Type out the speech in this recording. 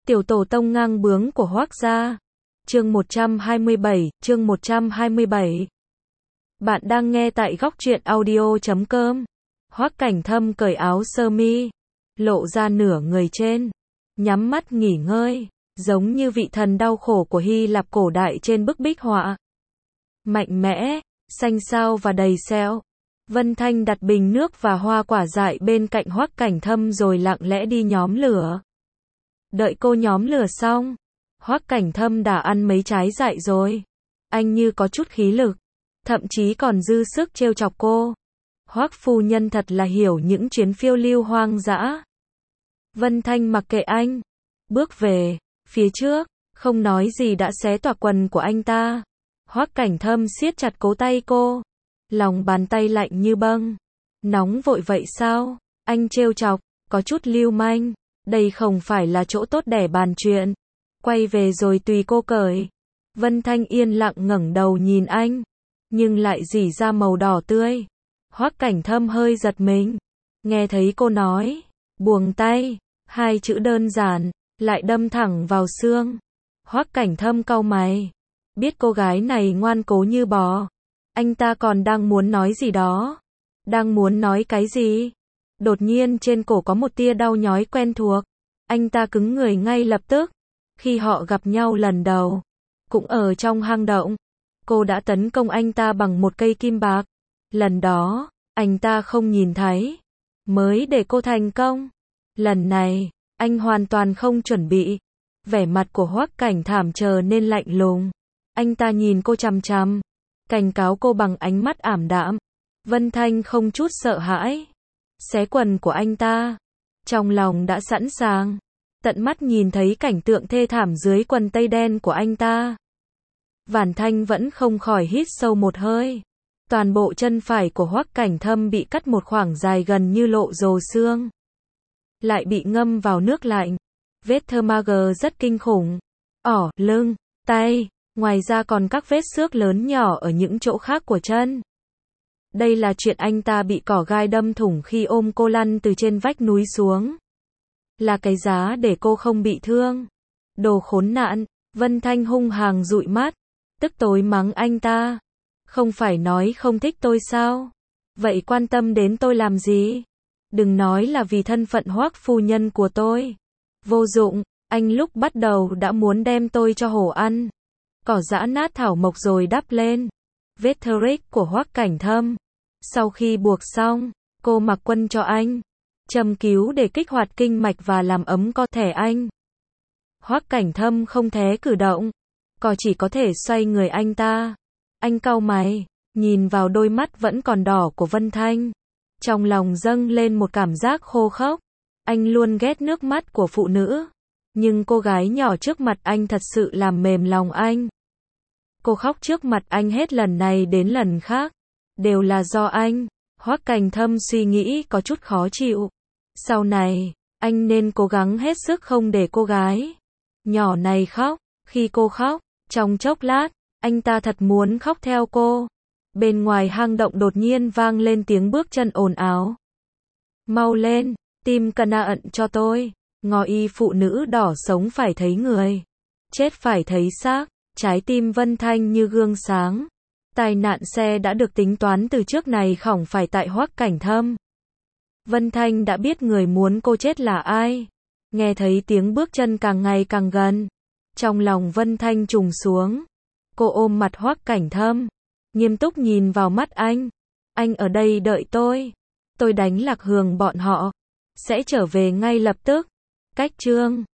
Tiểu tổ tông ngang bướng của Hoắc gia. Chương 127. Bạn đang nghe tại góc truyện audio.com. Hoắc Cảnh Thâm cởi áo sơ mi, lộ ra nửa người trên, nhắm mắt nghỉ ngơi, giống như vị thần đau khổ của Hy Lạp cổ đại trên bức bích họa. Mạnh mẽ, xanh xao và đầy sẹo. Vân Thanh đặt bình nước và hoa quả dại bên cạnh Hoắc Cảnh Thâm rồi lặng lẽ đi nhóm lửa. Đợi cô nhóm lửa xong, Hoắc Cảnh Thâm đã ăn mấy trái dại rồi. Anh như có chút khí lực, thậm chí còn dư sức trêu chọc cô. Hoắc phu nhân thật là hiểu những chuyến phiêu lưu hoang dã. Vân Thanh mặc kệ anh, bước về phía trước, không nói gì đã xé toạc quần của anh ta. Hoắc Cảnh Thâm siết chặt cổ tay cô, lòng bàn tay lạnh như băng. Nóng vội vậy sao? Anh trêu chọc, có chút lưu manh. Đây không phải là chỗ tốt để bàn chuyện. Quay về rồi tùy cô cởi. Vân Thanh yên lặng ngẩng đầu nhìn anh, nhưng lại rỉ ra màu đỏ tươi. Hoắc Cảnh Thâm hơi giật mình, nghe thấy cô nói, buông tay, hai chữ đơn giản, lại đâm thẳng vào xương. Hoắc Cảnh Thâm cau mày, biết cô gái này ngoan cố như bò. Anh ta còn đang muốn nói gì đó. Đang muốn nói cái gì? Đột nhiên trên cổ có một tia đau nhói quen thuộc. Anh ta cứng người ngay lập tức. Khi họ gặp nhau lần đầu, cũng ở trong hang động, cô đã tấn công anh ta bằng một cây kim bạc. Lần đó, anh ta không nhìn thấy, mới để cô thành công. Lần này, anh hoàn toàn không chuẩn bị. Vẻ mặt của Hoắc Cảnh Thâm trở nên lạnh lùng. Anh ta nhìn cô chằm chằm, cảnh cáo cô bằng ánh mắt ảm đạm. Vân Thanh không chút sợ hãi, xé quần của anh ta. Trong lòng đã sẵn sàng, tận mắt nhìn thấy cảnh tượng thê thảm dưới quần tây đen của anh ta. Vãn Thanh vẫn không khỏi hít sâu một hơi. Toàn bộ chân phải của Hoắc Cảnh Thâm bị cắt một khoảng dài gần như lộ rồ xương. Lại bị ngâm vào nước lạnh. Vết thương mager rất kinh khủng. Lưng, tay, ngoài ra còn các vết xước lớn nhỏ ở những chỗ khác của chân. Đây là chuyện anh ta bị cỏ gai đâm thủng khi ôm cô lăn từ trên vách núi xuống. Là cái giá để cô không bị thương. Đồ khốn nạn. Vân Thanh hung hăng dụi mắt, tức tối mắng anh ta. Không phải nói không thích tôi sao? Vậy quan tâm đến tôi làm gì? Đừng nói là vì thân phận Hoắc phu nhân của tôi. Vô dụng, anh lúc bắt đầu đã muốn đem tôi cho hổ ăn. Cỏ giã nát thảo mộc rồi đắp lên. Vết thương của Hoắc Cảnh Thâm. Sau khi buộc xong, cô mặc quân cho anh. Châm cứu để kích hoạt kinh mạch và làm ấm cơ thể anh. Hoắc Cảnh Thâm không thể cử động, chỉ có thể xoay người anh ta. Anh cau mày, nhìn vào đôi mắt vẫn còn đỏ của Vân Thanh. Trong lòng dâng lên một cảm giác khô khốc. Anh luôn ghét nước mắt của phụ nữ, nhưng cô gái nhỏ trước mặt anh thật sự làm mềm lòng anh. Cô khóc trước mặt anh hết lần này đến lần khác, đều là do anh. Hoắc Cảnh Thâm suy nghĩ có chút khó chịu. Sau này, anh nên cố gắng hết sức không để cô gái nhỏ này khóc. Khi cô khóc, trong chốc lát, anh ta thật muốn khóc theo cô. Bên ngoài hang động đột nhiên vang lên tiếng bước chân ồn ào. Mau lên, tìm cana ẩn cho tôi. Ngò y phụ nữ đỏ sống phải thấy người, chết phải thấy xác. Trái tim Vân Thanh như gương sáng. Tai nạn xe đã được tính toán từ trước này không phải tại Hoắc Cảnh Thâm. Vân Thanh đã biết người muốn cô chết là ai. Nghe thấy tiếng bước chân càng ngày càng gần, trong lòng Vân Thanh trùng xuống. Cô ôm mặt Hoắc Cảnh Thâm, nghiêm túc nhìn vào mắt anh. Anh ở đây đợi tôi đánh lạc hướng bọn họ, sẽ trở về ngay lập tức. Cách chương